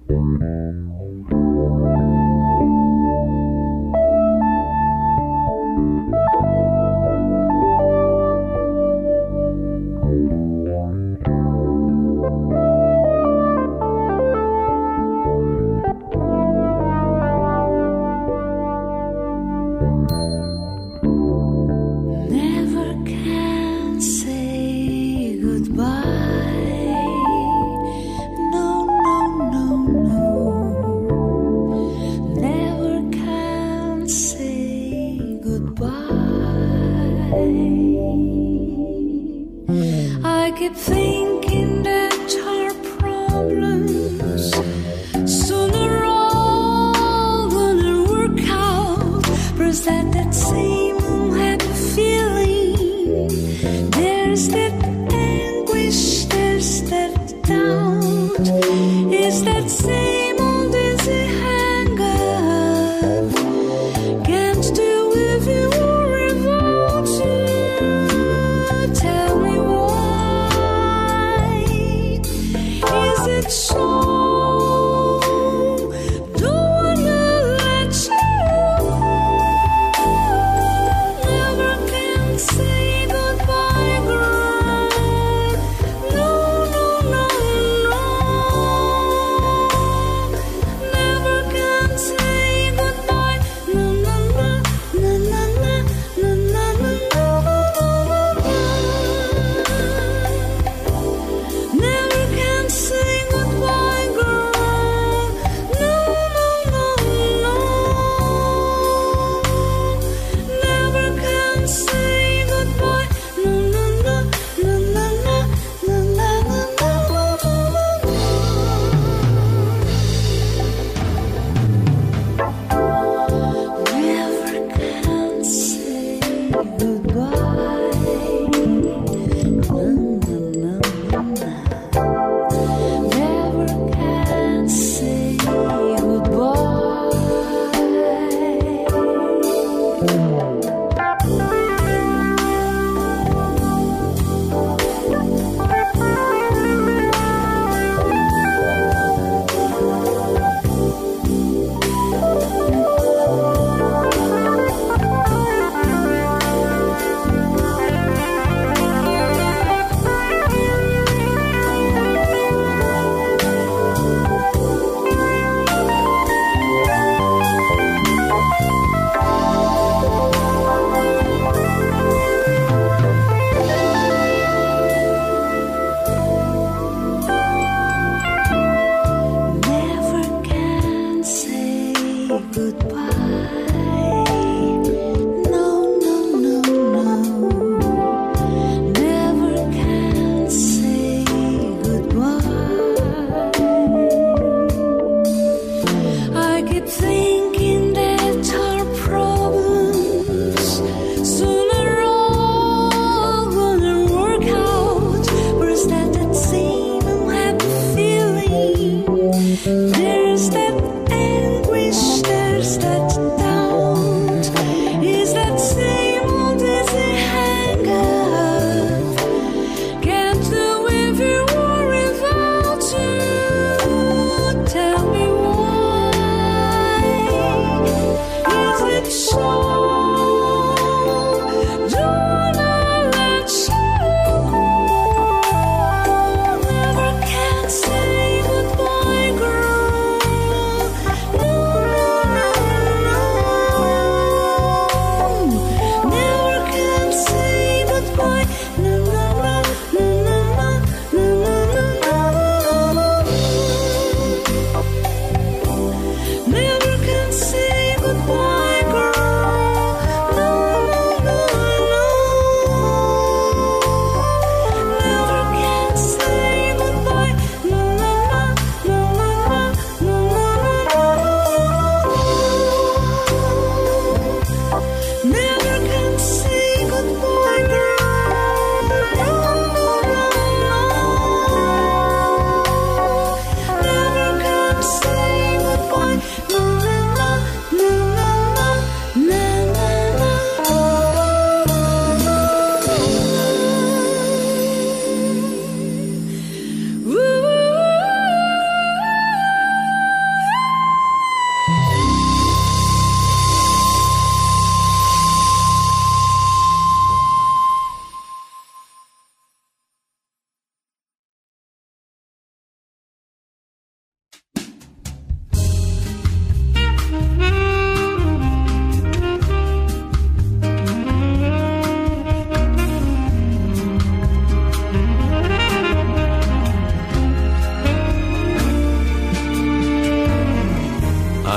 Never can say goodbye.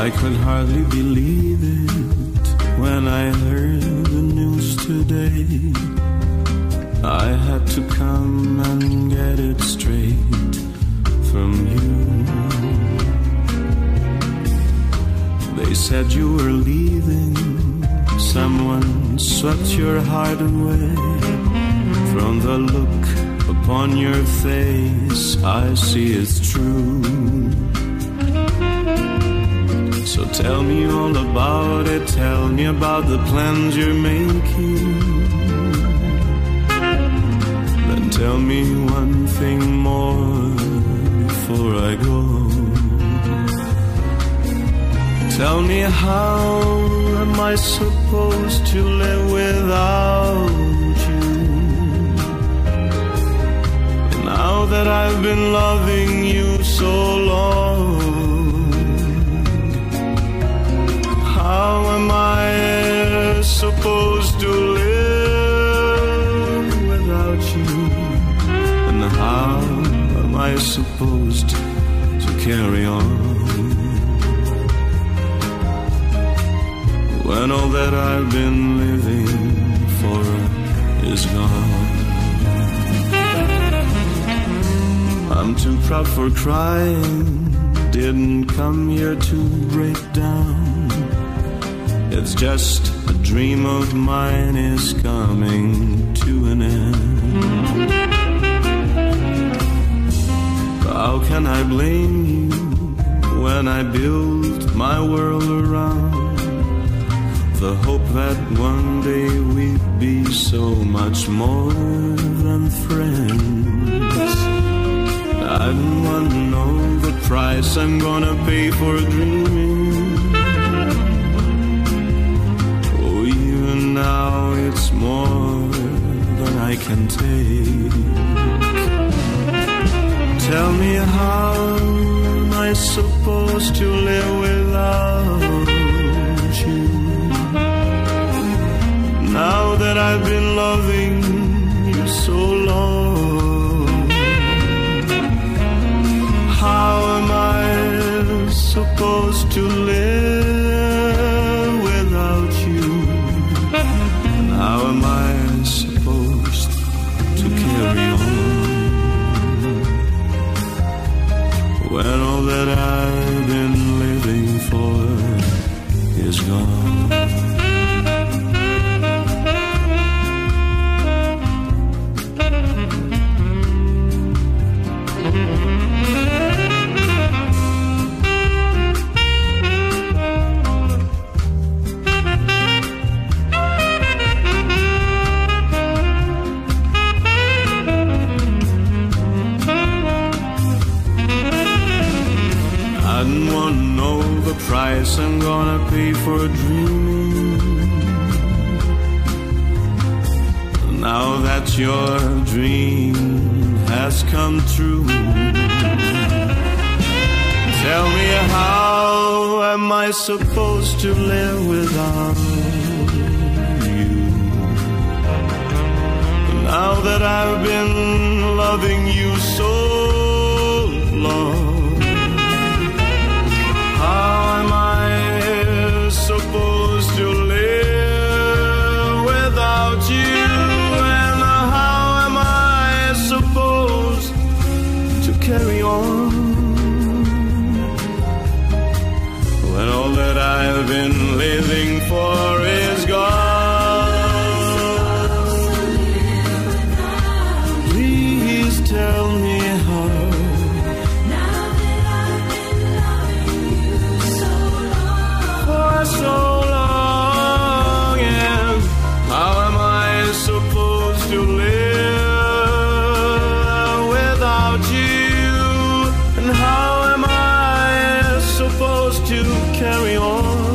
I could hardly believe it when I heard the news today. I had to come and get it straight from you. They said you were leaving, someone swept your heart away. From the look upon your face, I see it's true. So tell me all about it, tell me about the plans you're making. Then tell me one thing more before I go. Tell me, how am I supposed to live without you? Now that I've been loving you so long, how am I supposed to live without you? And how am I supposed to carry on when all that I've been living for is gone? I'm too proud for crying, didn't come here to break down. It's just a dream of mine is coming to an end. How can I blame you when I built my world around the hope that one day we'd be so much more than friends? I don't want to know the price I'm gonna pay for dreaming. Oh, even now it's more than I can take. Tell me, how am I supposed to live without you? Now that I've been loving you so long, how am I supposed to live without you? And how am I supposed to carry on when all that I've been living for is gone? I didn't want to know the price I'm gonna pay for dreaming. Now that your dream has come true, tell me, how am I supposed to live without you? Now that I've been loving you so long, how am I supposed to live without you? And how am I supposed to carry on when all that I've been living for is gone? Please tell me how. So long, and how am I supposed to live without you? And how am I supposed to carry on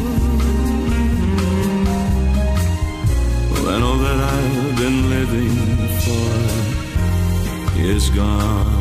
when all that I've been living for is gone?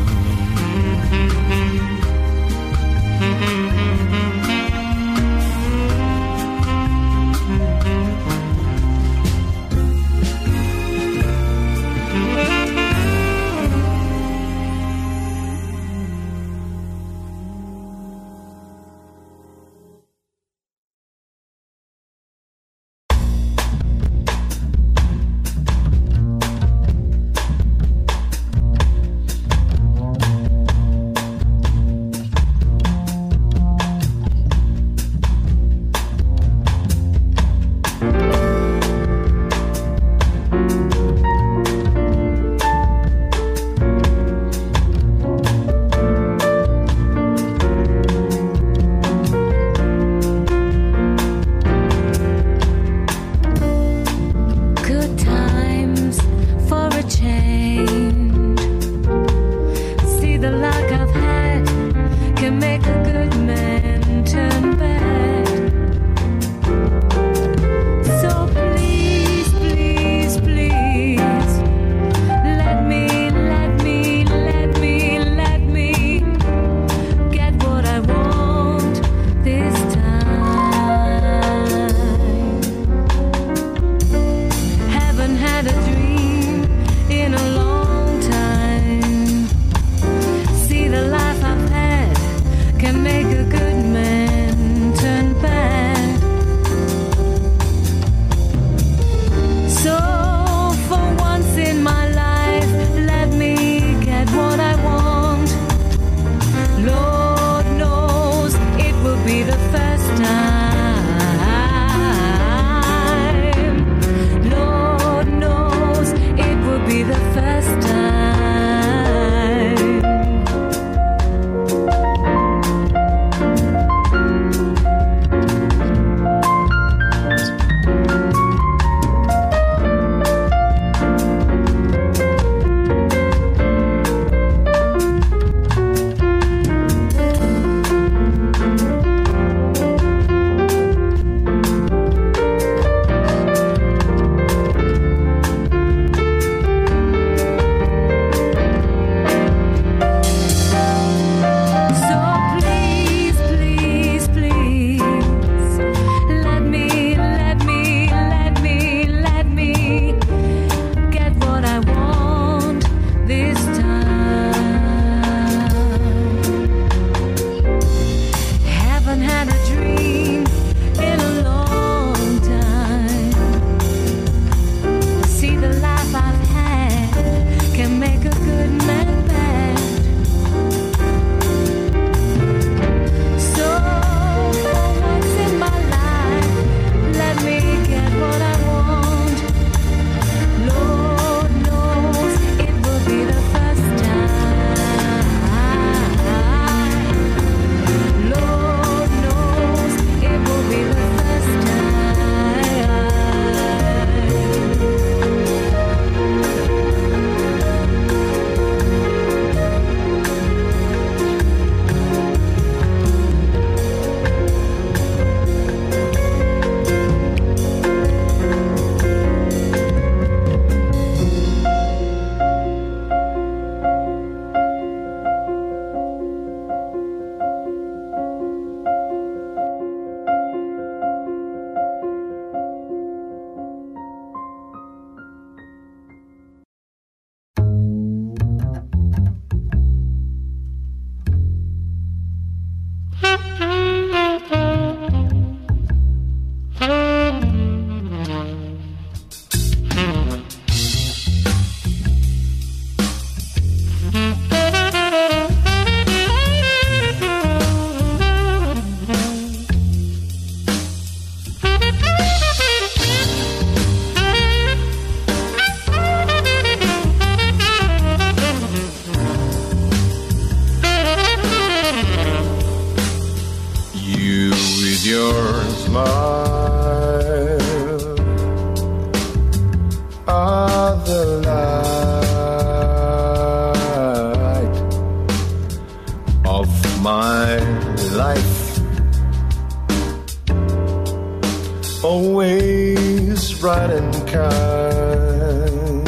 bright and kind.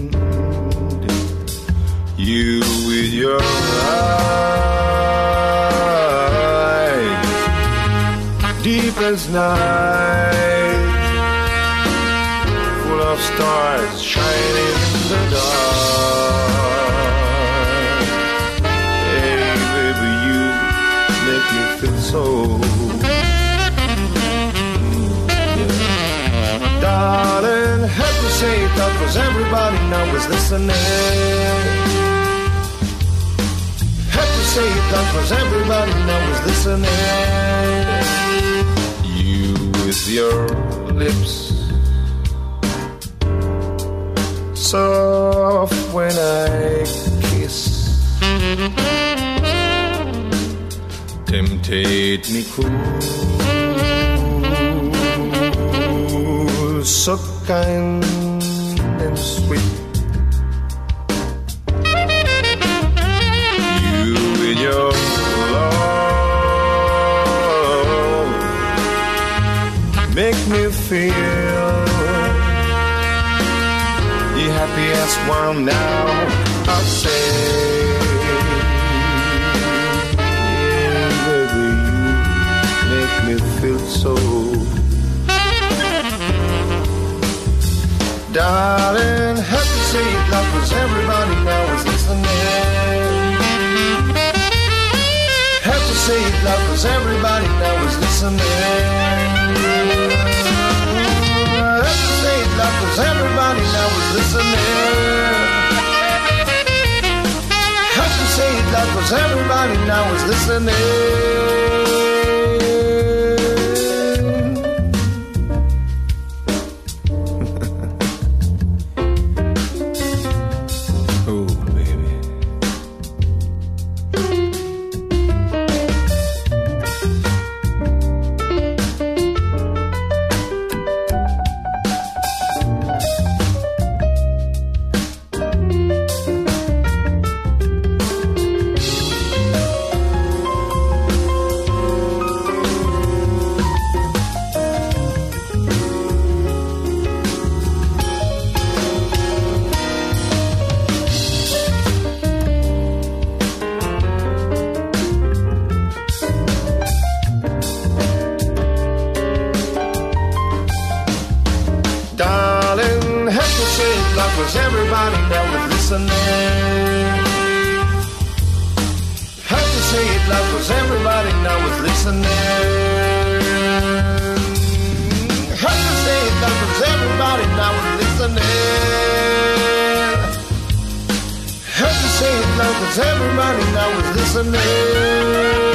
You with your eyes, deep as night, full of stars shining in the dark. Hey, baby, you make me feel so. Darling, have to say that was everybody now is listening. Have to say that was everybody now is listening. You with your lips, soft when I kiss, temptate me cool, so kind and sweet. You in your love make me feel the happiest one now. I'll say, yeah, baby, you make me feel so. Darling, have to say it loud, 'cause everybody now is listening. Have to say it loud, 'cause everybody now is listening. Have to say it loud, 'cause everybody now is listening. Have to say it loud, 'cause everybody now is listening. Cause everybody now is listening. Have to say it loud, cause everybody now is listening. Have to say it loud, cause everybody now is listening. Have to say it loud, cause everybody now is listening.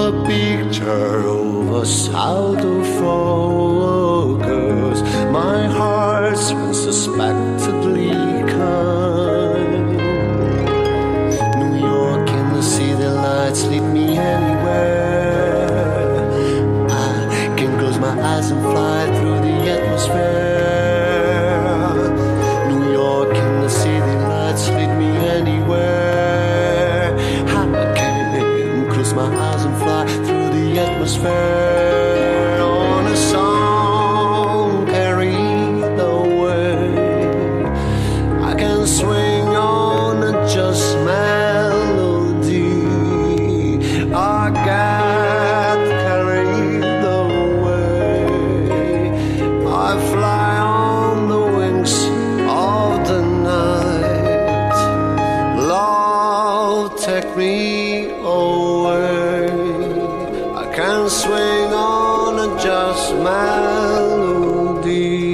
a picture of us out of focus. My heart's unsuspectedly kind. New York in the city lights lead me anywhere. I can close my eyes and fly through the atmosphere. New York in the city lights lead me anywhere. I can close my eyes and fly through the atmosphere. On a song carried away, I can swing on a just melody. I get carried away. I fly on the wings of the night. Love, take me away. I can swing on a just melody.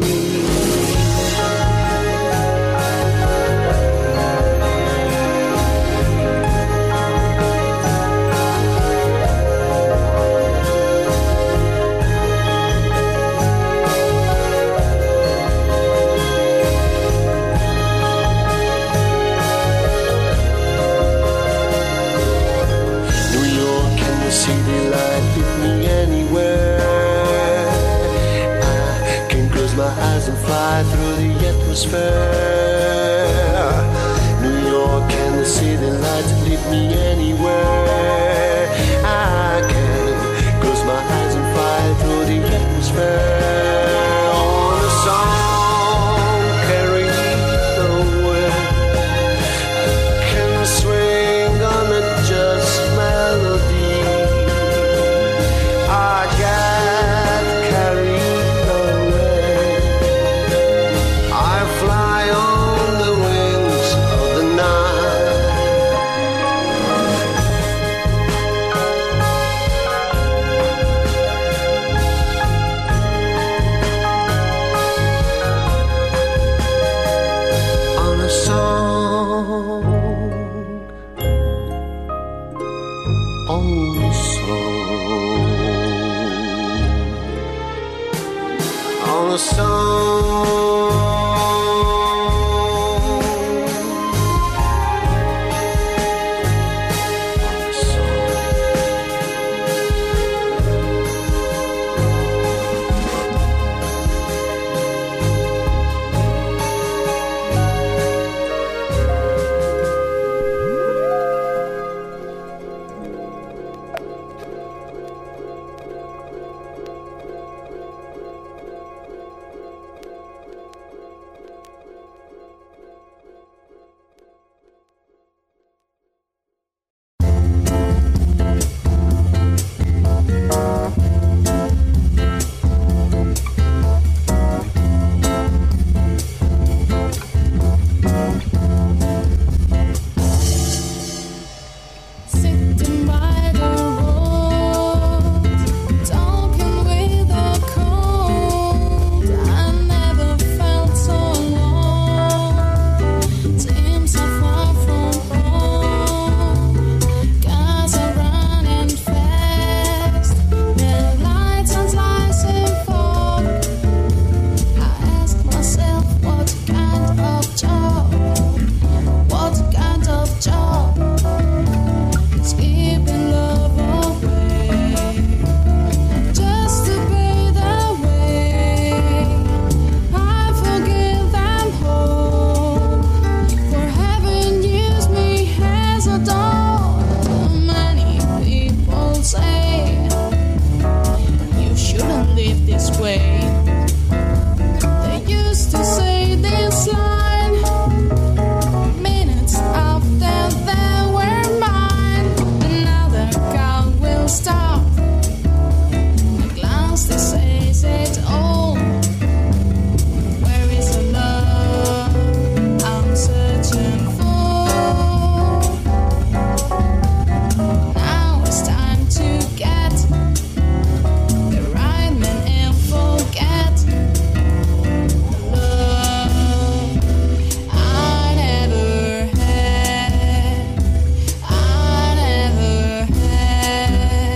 City light hit me anywhere. I can close my eyes and fly through the atmosphere. New York and the city lights lead me anywhere. I can close my eyes and fly through the atmosphere. On a song carried away, I can swing on a just melody. I get carried away. I fly on the wings of the night. On a song, on a song, on a song. Sitting by the road, talking with the cold. I never felt so alone. Seems so far from home. Cars are running fast. The lights are slicing fog. I ask myself, what kind of job? What kind of job? Keeping love away, just to pay the way. I forgive them all for having used me as a doll. Many people say you shouldn't live this way. They used to say this line minutes after they were mine. Another car will stop. The glance that says it all. Where is the love I'm searching for? Now it's time to get the right man and forget the love I never had. I never had.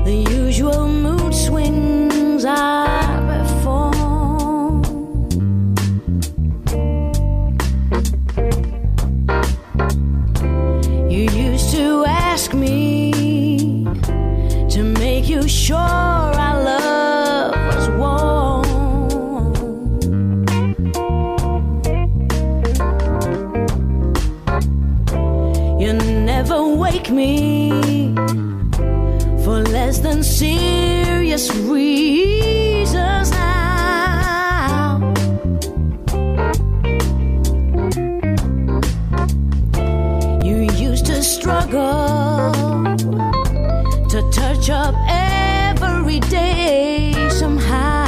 the usual mood swings I perform. You used to ask me to make you sure our love was warm. You never wake me for less than serious reasons now. You used to struggle to touch up every day somehow.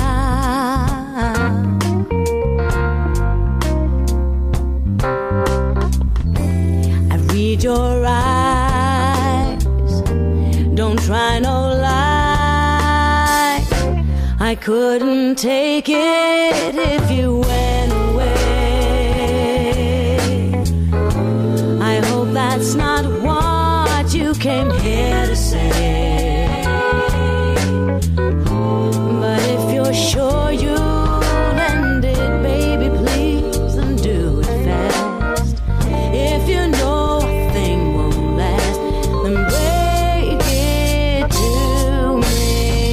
I read your eyes, don't try no lies. I couldn't take it if you went away. I hope that's not what you came here to say. But if you're sure you'll end it, baby, please, then do it fast. If you know a thing won't last, then break it to me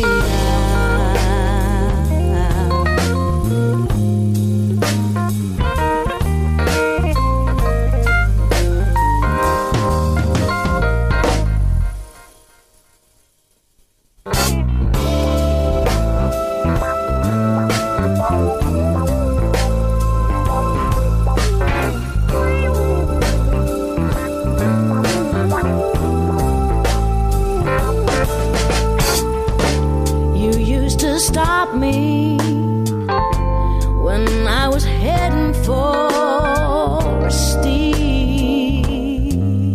You used to stop me when I was heading for a steep.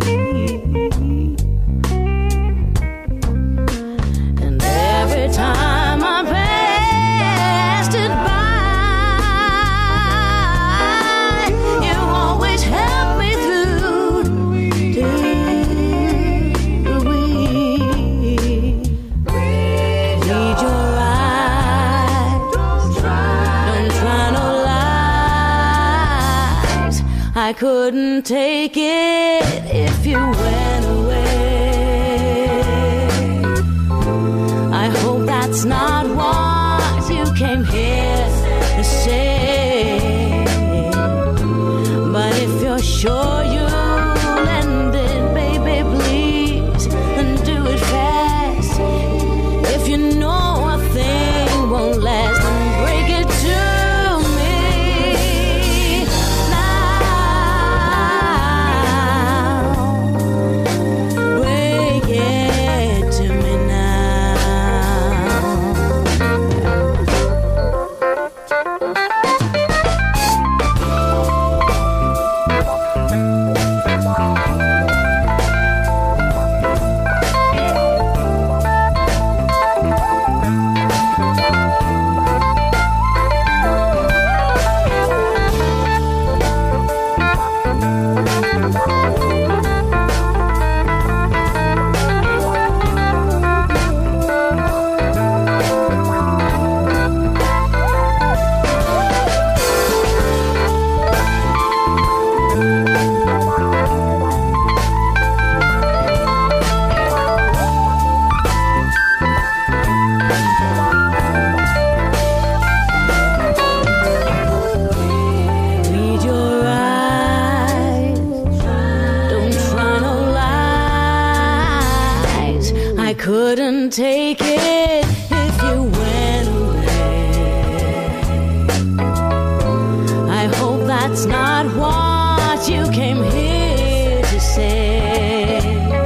And every time I passed it by, you always helped me through the week. Read your eyes, don't try no lies. I couldn't take it if you went away. I hope that's not what you came here to say. But if you're sure you'll end it, baby, please, then do it fast. If you know a thing won't last, then break it to me now. Break it to me now. Read your eyes, don't try no lies. I couldn't take it if you went away. I hope that's not what you came here to say.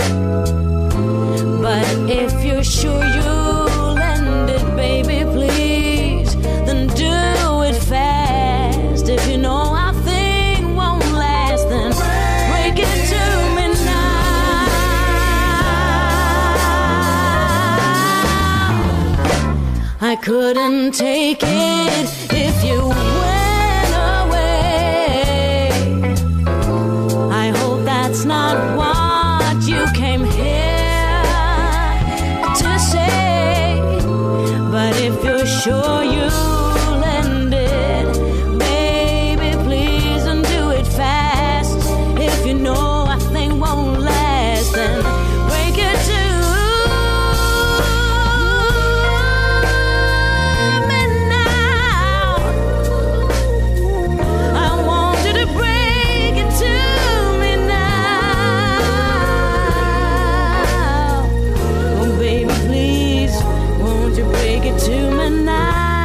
But if you're sure you'll end it, baby, please, then do it fast. If you know our thing won't last, then break it to me now. I couldn't take it if you went away. I hope that's not what you came here to say. sure you'll end it, baby, please don't do it fast. If you know a thing won't last, then break it to me now. I want you to break it to me now. Oh, baby, please, won't you break it to me now?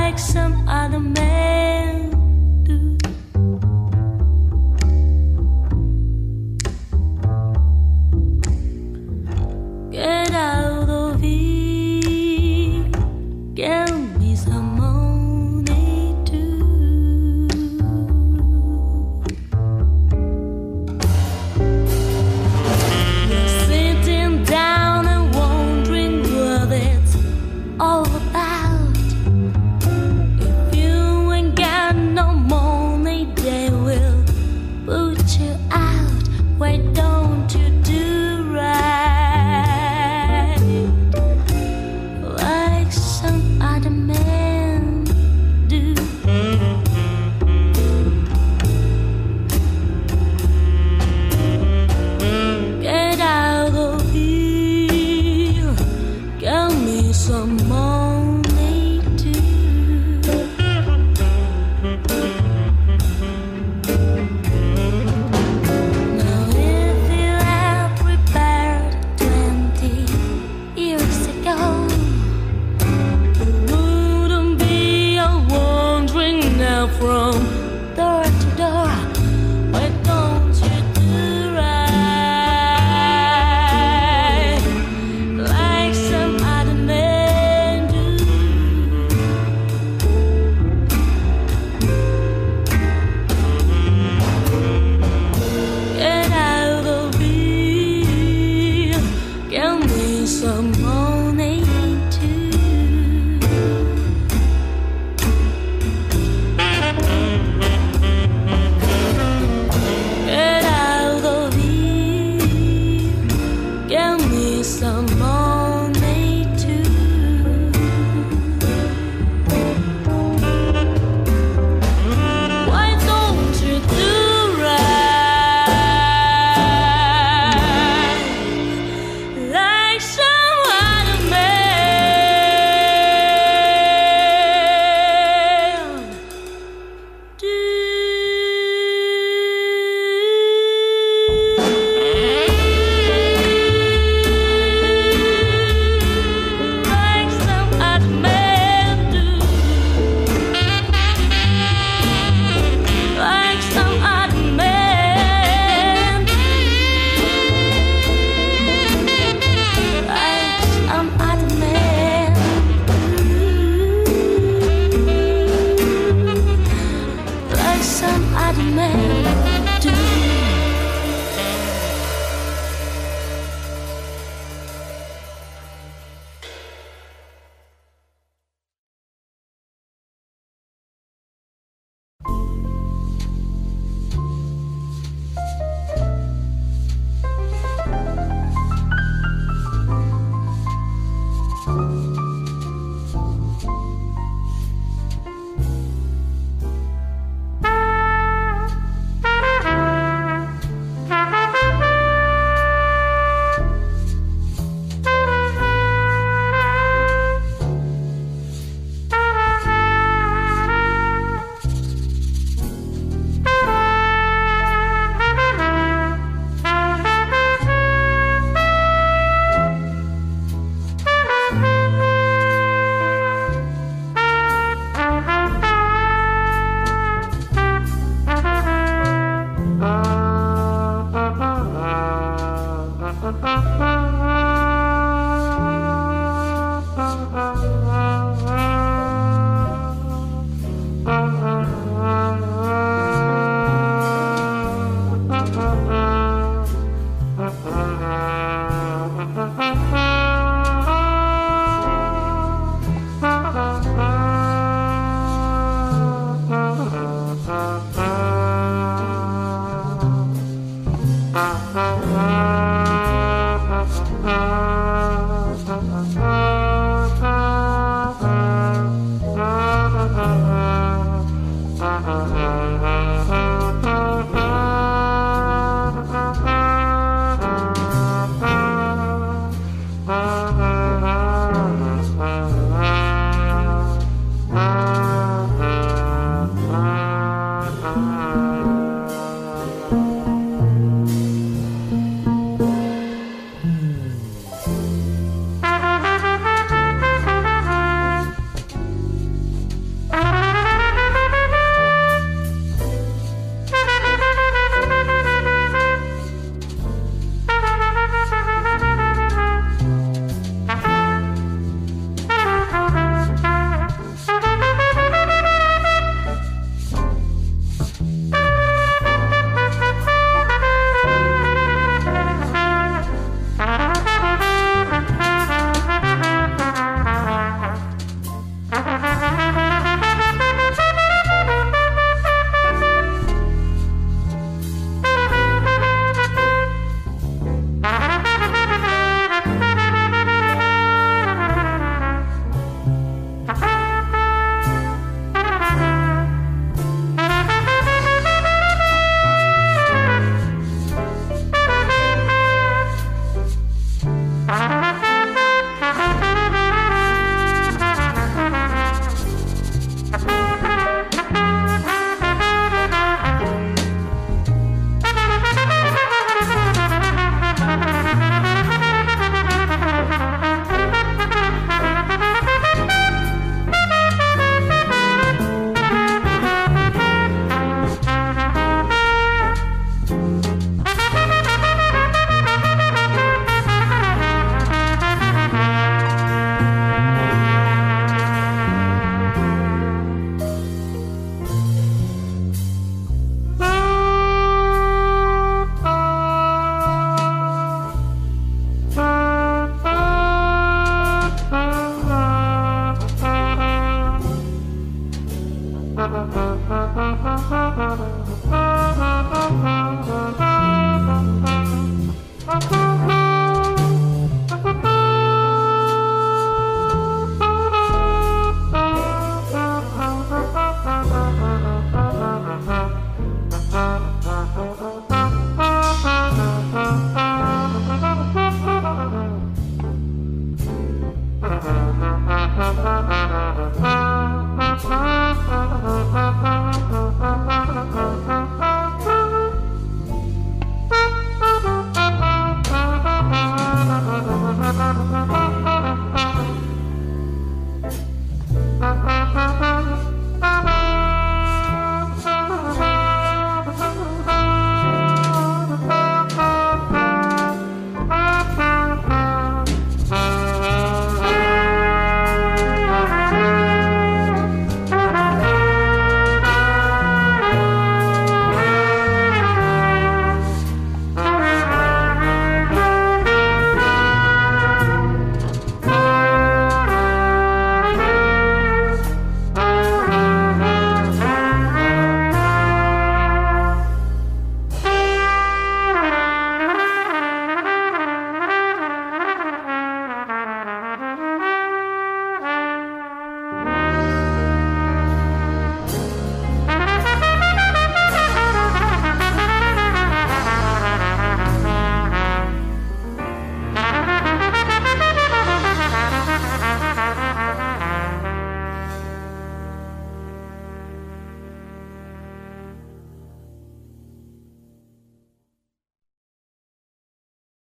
like some other man do. Get out of here, give me some money too. You're sitting down and wondering what it's all about. If you ain't got